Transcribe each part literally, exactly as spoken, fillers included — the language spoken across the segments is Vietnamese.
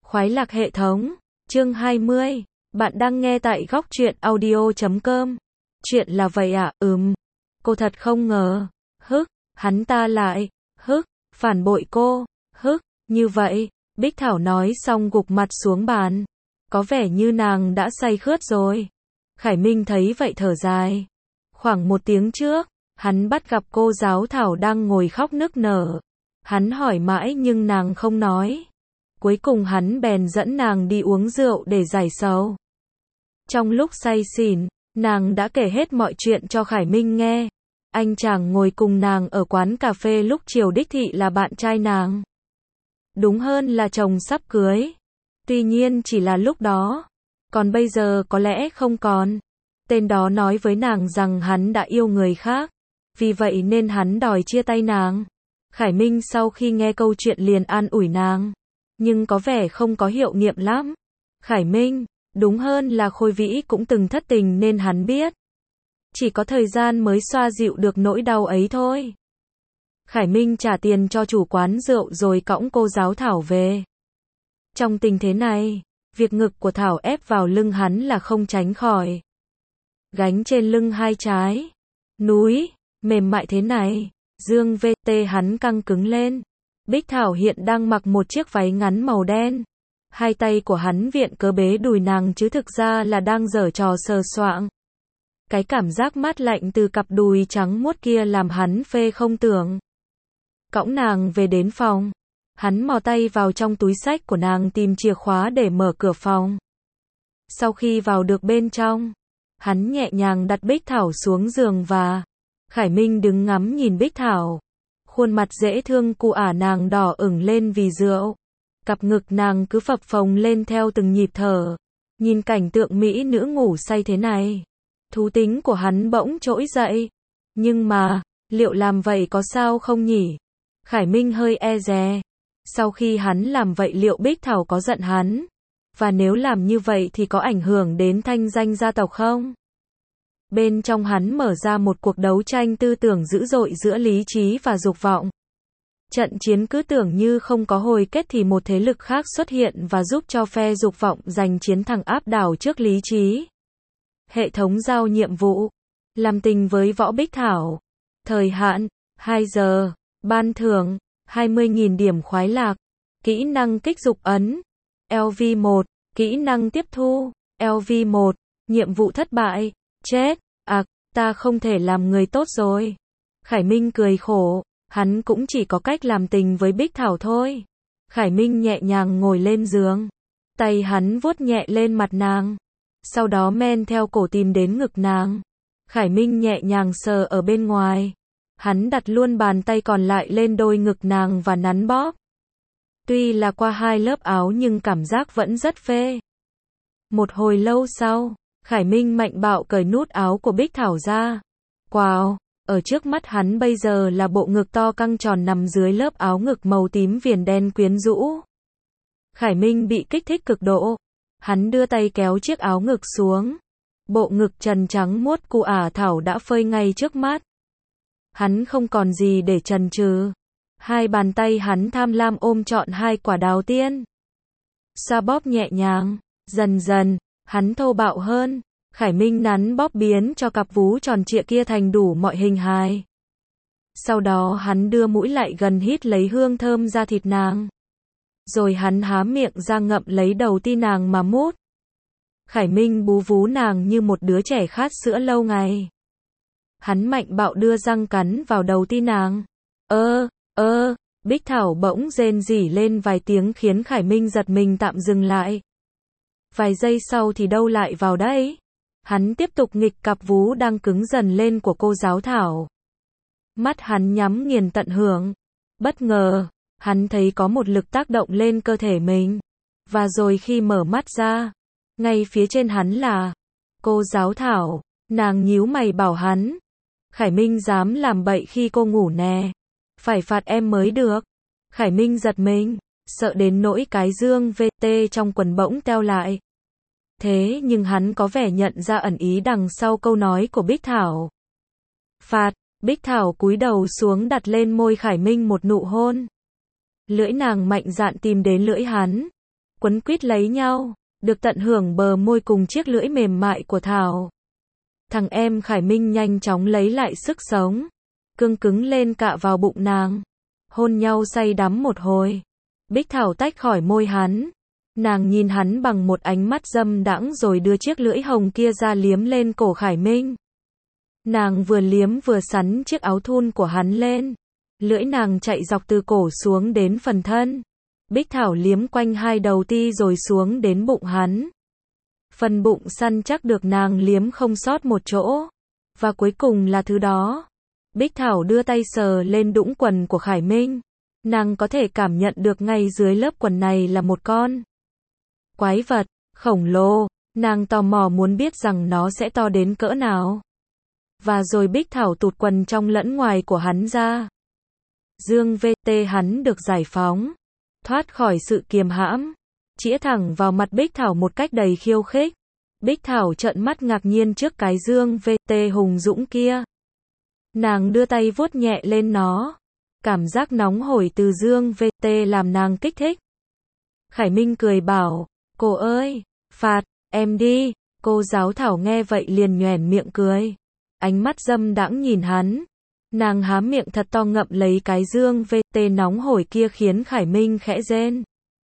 Khoái lạc hệ thống, chương hai mươi. Bạn đang nghe tại góc truyện audio chấm com. Chuyện là vậy à, ừm. Cô thật không ngờ. Hức, hắn ta lại. Hức, phản bội cô. Hức, như vậy. Bích Thảo nói xong gục mặt xuống bàn. Có vẻ như nàng đã say khướt rồi. Khải Minh thấy vậy thở dài. Khoảng một tiếng trước, hắn bắt gặp cô giáo Thảo đang ngồi khóc nức nở. Hắn hỏi mãi nhưng nàng không nói. Cuối cùng hắn bèn dẫn nàng đi uống rượu để giải sầu. Trong lúc say xỉn, nàng đã kể hết mọi chuyện cho Khải Minh nghe. Anh chàng ngồi cùng nàng ở quán cà phê lúc chiều đích thị là bạn trai nàng. Đúng hơn là chồng sắp cưới. Tuy nhiên chỉ là lúc đó. Còn bây giờ có lẽ không còn. Tên đó nói với nàng rằng hắn đã yêu người khác. Vì vậy nên hắn đòi chia tay nàng. Khải Minh sau khi nghe câu chuyện liền an ủi nàng. Nhưng có vẻ không có hiệu nghiệm lắm. Khải Minh, đúng hơn là Khôi Vĩ cũng từng thất tình nên hắn biết. Chỉ có thời gian mới xoa dịu được nỗi đau ấy thôi. Khải Minh trả tiền cho chủ quán rượu rồi cõng cô giáo Thảo về. Trong tình thế này, việc ngực của Thảo ép vào lưng hắn là không tránh khỏi. Gánh trên lưng hai trái. Núi, mềm mại thế này. Dương vê tê hắn căng cứng lên. Bích Thảo hiện đang mặc một chiếc váy ngắn màu đen. Hai tay của hắn viện cớ bế đùi nàng chứ thực ra là đang giở trò sờ soạng. Cái cảm giác mát lạnh từ cặp đùi trắng muốt kia làm hắn phê không tưởng. Cõng nàng về đến phòng. Hắn mò tay vào trong túi xách của nàng tìm chìa khóa để mở cửa phòng. Sau khi vào được bên trong, hắn nhẹ nhàng đặt Bích Thảo xuống giường và Khải Minh đứng ngắm nhìn Bích Thảo. Khuôn mặt dễ thương của ả nàng đỏ ửng lên vì rượu. Cặp ngực nàng cứ phập phồng lên theo từng nhịp thở. Nhìn cảnh tượng mỹ nữ ngủ say thế này, thú tính của hắn bỗng trỗi dậy. Nhưng mà, liệu làm vậy có sao không nhỉ? Khải Minh hơi e dè. Sau khi hắn làm vậy liệu Bích Thảo có giận hắn? Và nếu làm như vậy thì có ảnh hưởng đến thanh danh gia tộc không? Bên trong hắn mở ra một cuộc đấu tranh tư tưởng dữ dội giữa lý trí và dục vọng. Trận chiến cứ tưởng như không có hồi kết thì một thế lực khác xuất hiện và giúp cho phe dục vọng giành chiến thắng áp đảo trước lý trí. Hệ thống giao nhiệm vụ. Làm tình với Võ Bích Thảo. Thời hạn, hai giờ. Ban thưởng, hai mươi nghìn điểm khoái lạc. Kỹ năng kích dục ấn. lờ vê một. Kỹ năng tiếp thu. lờ vê một. Nhiệm vụ thất bại. Chết, à, ta không thể làm người tốt rồi. Khải Minh cười khổ, hắn cũng chỉ có cách làm tình với Bích Thảo thôi. Khải Minh nhẹ nhàng ngồi lên giường. Tay hắn vuốt nhẹ lên mặt nàng. Sau đó men theo cổ tìm đến ngực nàng. Khải Minh nhẹ nhàng sờ ở bên ngoài. Hắn đặt luôn bàn tay còn lại lên đôi ngực nàng và nắn bóp. Tuy là qua hai lớp áo nhưng cảm giác vẫn rất phê. Một hồi lâu sau, Khải Minh mạnh bạo cởi nút áo của Bích Thảo ra. Wow, ở trước mắt hắn bây giờ là bộ ngực to căng tròn nằm dưới lớp áo ngực màu tím viền đen quyến rũ. Khải Minh bị kích thích cực độ. Hắn đưa tay kéo chiếc áo ngực xuống. Bộ ngực trần trắng muốt của ả Thảo đã phơi ngay trước mắt. Hắn không còn gì để chần chừ. Hai bàn tay hắn tham lam ôm trọn hai quả đào tiên. Xoa bóp nhẹ nhàng, dần dần. Hắn thô bạo hơn. Khải Minh nắn bóp biến cho cặp vú tròn trịa kia thành đủ mọi hình hài. Sau đó hắn đưa mũi lại gần hít lấy hương thơm da thịt nàng. Rồi hắn há miệng ra ngậm lấy đầu ti nàng mà mút. Khải Minh bú vú nàng như một đứa trẻ khát sữa lâu ngày. Hắn mạnh bạo đưa răng cắn vào đầu ti nàng. Ơ, ơ, Bích Thảo bỗng rên rỉ lên vài tiếng khiến Khải Minh giật mình tạm dừng lại. Vài giây sau thì đâu lại vào đấy. Hắn tiếp tục nghịch cặp vú đang cứng dần lên của cô giáo Thảo. Mắt hắn nhắm nghiền tận hưởng. Bất ngờ, hắn thấy có một lực tác động lên cơ thể mình. Và rồi khi mở mắt ra, ngay phía trên hắn là cô giáo Thảo. Nàng nhíu mày bảo hắn. Khải Minh dám làm bậy khi cô ngủ nè. Phải phạt em mới được. Khải Minh giật mình, sợ đến nỗi cái dương vê tê trong quần bỗng teo lại. Thế nhưng hắn có vẻ nhận ra ẩn ý đằng sau câu nói của Bích Thảo. Phạt, Bích Thảo cúi đầu xuống đặt lên môi Khải Minh một nụ hôn. Lưỡi nàng mạnh dạn tìm đến lưỡi hắn. quấn quýt lấy nhau, được tận hưởng bờ môi cùng chiếc lưỡi mềm mại của Thảo. Thằng em Khải Minh nhanh chóng lấy lại sức sống, cương cứng lên cạ vào bụng nàng, hôn nhau say đắm một hồi. Bích Thảo tách khỏi môi hắn, nàng nhìn hắn bằng một ánh mắt dâm đãng rồi đưa chiếc lưỡi hồng kia ra liếm lên cổ Khải Minh. Nàng vừa liếm vừa sắn chiếc áo thun của hắn lên, lưỡi nàng chạy dọc từ cổ xuống đến phần thân. Bích Thảo liếm quanh hai đầu ti rồi xuống đến bụng hắn. Phần bụng săn chắc được nàng liếm không sót một chỗ. Và cuối cùng là thứ đó. Bích Thảo đưa tay sờ lên đũng quần của Khải Minh. Nàng có thể cảm nhận được ngay dưới lớp quần này là một con quái vật khổng lồ. Nàng tò mò muốn biết rằng nó sẽ to đến cỡ nào. Và rồi Bích Thảo tụt quần trong lẫn ngoài của hắn ra. Dương vê tê hắn được giải phóng, thoát khỏi sự kiềm hãm, chĩa thẳng vào mặt Bích Thảo một cách đầy khiêu khích. Bích Thảo trợn mắt ngạc nhiên trước cái dương vê tê hùng dũng kia. Nàng đưa tay vuốt nhẹ lên nó. Cảm giác nóng hổi từ dương vê tê làm nàng kích thích. Khải Minh cười bảo, cô ơi, phạt, em đi. Cô giáo Thảo nghe vậy liền nhoẻn miệng cười. Ánh mắt dâm đãng nhìn hắn. Nàng há miệng thật to ngậm lấy cái dương vê tê nóng hổi kia khiến Khải Minh khẽ rên.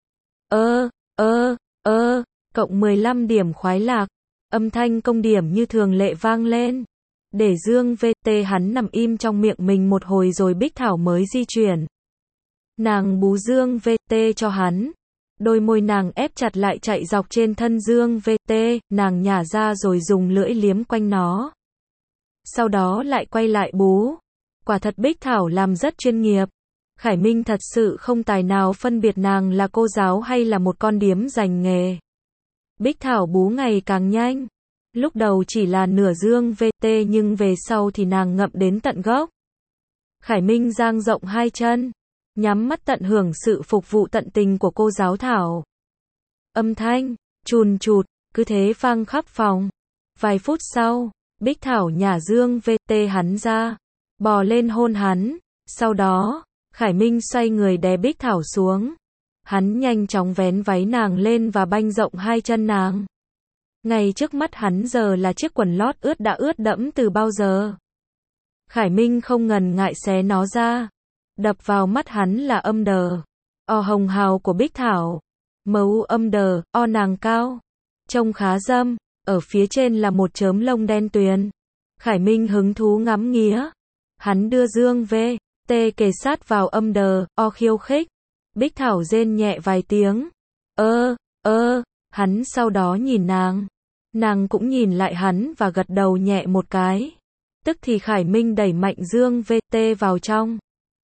Ơ, ơ, ơ, cộng mười lăm điểm khoái lạc. Âm thanh công điểm như thường lệ vang lên. Để dương vê tê hắn nằm im trong miệng mình một hồi rồi Bích Thảo mới di chuyển. Nàng bú dương vê tê cho hắn. Đôi môi nàng ép chặt lại chạy dọc trên thân dương vê tê, nàng nhả ra rồi dùng lưỡi liếm quanh nó. Sau đó lại quay lại bú. Quả thật Bích Thảo làm rất chuyên nghiệp. Khải Minh thật sự không tài nào phân biệt nàng là cô giáo hay là một con điếm dành nghề. Bích Thảo bú ngày càng nhanh. Lúc đầu chỉ là nửa dương vê tê nhưng về sau thì nàng ngậm đến tận gốc. Khải Minh dang rộng hai chân, nhắm mắt tận hưởng sự phục vụ tận tình của cô giáo Thảo. Âm thanh chùn chụt cứ thế vang khắp phòng. Vài phút sau, Bích Thảo nhả dương vê tê hắn ra, bò lên hôn hắn. Sau đó, Khải Minh xoay người đè Bích Thảo xuống. Hắn nhanh chóng vén váy nàng lên và banh rộng hai chân nàng. Ngay trước mắt hắn giờ là chiếc quần lót ướt đã ướt đẫm từ bao giờ. Khải Minh không ngần ngại xé nó ra. Đập vào mắt hắn là âm đờ, o hồng hào của Bích Thảo. Mấu âm đờ, o nàng cao. Trông khá dâm, ở phía trên là một chớm lông đen tuyền. Khải Minh hứng thú ngắm nghía. Hắn đưa dương vê tê kề sát vào âm đờ, o khiêu khích. Bích Thảo rên nhẹ vài tiếng. Ơ, ơ, hắn sau đó nhìn nàng. Nàng cũng nhìn lại hắn và gật đầu nhẹ một cái. Tức thì Khải Minh đẩy mạnh dương vê tê vào trong.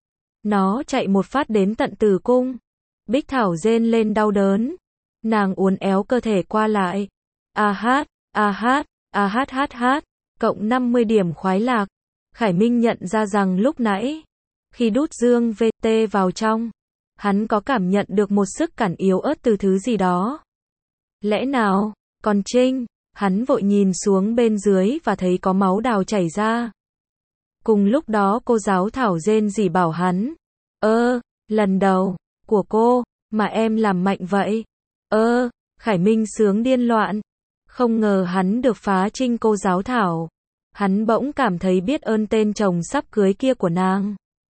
Nó chạy một phát đến tận tử cung. Bích Thảo rên lên đau đớn. Nàng uốn éo cơ thể qua lại. A hát, a hát, a hát hát hát, cộng năm mươi điểm khoái lạc. Khải Minh nhận ra rằng lúc nãy, khi đút dương vê tê vào trong, hắn có cảm nhận được một sức cản yếu ớt từ thứ gì đó. Lẽ nào, còn Trinh, hắn vội nhìn xuống bên dưới và thấy có máu đào chảy ra. Cùng lúc đó cô giáo Thảo rên rỉ bảo hắn. Ơ, lần đầu, của cô, mà em làm mạnh vậy. Ơ, Khải Minh sướng điên loạn. Không ngờ hắn được phá trinh cô giáo Thảo. Hắn bỗng cảm thấy biết ơn tên chồng sắp cưới kia của nàng.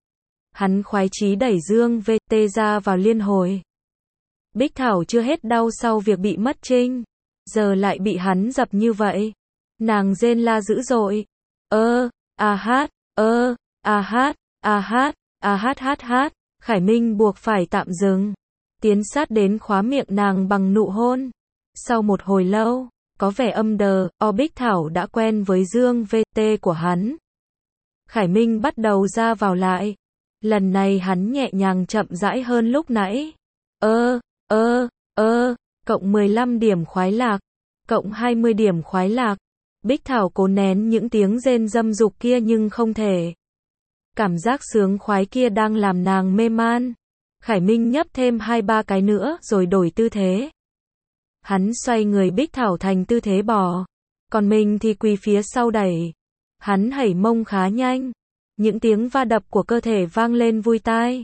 Hắn khoái chí đẩy dương vê tê ra vào liên hồi. Bích Thảo chưa hết đau sau việc bị mất trinh. Giờ lại bị hắn dập như vậy. Nàng rên la dữ dội. Ơ, a hát, ơ, a hát, a hát, a hát hát hát. Khải Minh buộc phải tạm dừng. Tiến sát đến khóa miệng nàng bằng nụ hôn. Sau một hồi lâu, có vẻ âm đờ, o Bích Thảo đã quen với dương vê tê của hắn. Khải Minh bắt đầu ra vào lại. Lần này hắn nhẹ nhàng chậm rãi hơn lúc nãy. Ơ, ơ, ơ, cộng mười lăm điểm khoái lạc, cộng hai mươi điểm khoái lạc. Bích Thảo cố nén những tiếng rên dâm dục kia nhưng không thể. Cảm giác sướng khoái kia đang làm nàng mê man. Khải Minh nhấp thêm hai ba cái nữa rồi đổi tư thế. Hắn xoay người Bích Thảo thành tư thế bò. Còn mình thì quỳ phía sau đẩy. Hắn hẩy mông khá nhanh. Những tiếng va đập của cơ thể vang lên vui tai.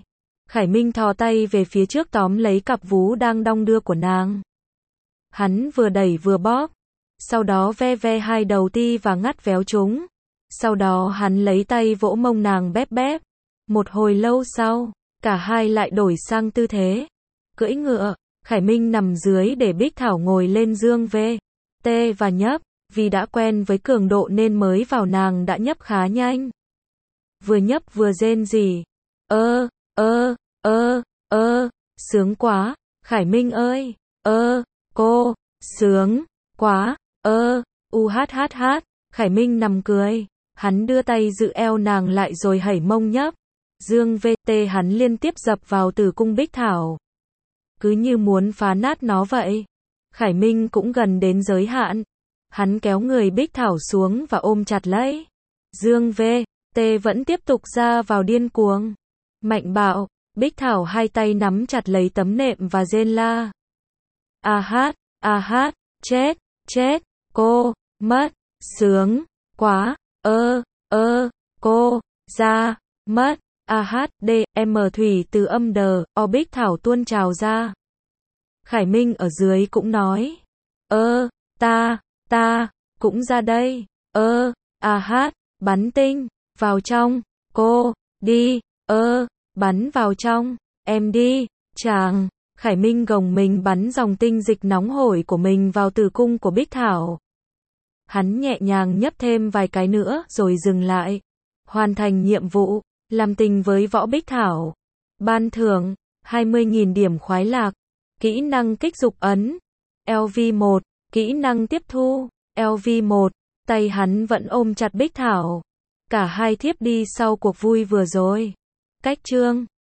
Khải Minh thò tay về phía trước tóm lấy cặp vú đang đong đưa của nàng. Hắn vừa đẩy vừa bóp, sau đó ve ve hai đầu ti và ngắt véo chúng. Sau đó hắn lấy tay vỗ mông nàng bép bép. Một hồi lâu sau, cả hai lại đổi sang tư thế cưỡi ngựa. Khải Minh nằm dưới để Bích Thảo ngồi lên dương vê, tê và nhấp. Vì đã quen với cường độ nên mới vào nàng đã nhấp khá nhanh. Vừa nhấp vừa rên rỉ. Ơ, ơ, ơ, ơ, sướng quá, Khải Minh ơi, ơ, cô, sướng, quá, ơ, u hát hát hát, Khải Minh nằm cười, hắn đưa tay giữ eo nàng lại rồi hẩy mông nhấp. Dương vê tê hắn liên tiếp dập vào tử cung Bích Thảo. Cứ như muốn phá nát nó vậy. Khải Minh cũng gần đến giới hạn. Hắn kéo người Bích Thảo xuống và ôm chặt lấy. Dương vê tê vẫn tiếp tục ra vào điên cuồng. Mạnh bạo, Bích Thảo hai tay nắm chặt lấy tấm nệm và rên la. A hát, a hát, chết, chết, cô, mất, sướng, quá, ơ, ơ, cô, ra, mất, a hát, d, m thủy từ âm đờ, o Bích Thảo tuôn trào ra. Khải Minh ở dưới cũng nói. Ơ, ta, ta, cũng ra đây, ơ, a hát, bắn tinh, vào trong, cô, đi, ơ, bắn vào trong, em đi, chàng. Khải Minh gồng mình bắn dòng tinh dịch nóng hổi của mình vào tử cung của Bích Thảo. Hắn nhẹ nhàng nhấp thêm vài cái nữa rồi dừng lại. Hoàn thành nhiệm vụ, làm tình với Võ Bích Thảo. Ban thưởng, hai mươi nghìn điểm khoái lạc. Kỹ năng kích dục ấn. L V một, kỹ năng tiếp thu. L V một, tay hắn vẫn ôm chặt Bích Thảo. Cả hai thiếp đi sau cuộc vui vừa rồi. Cách chương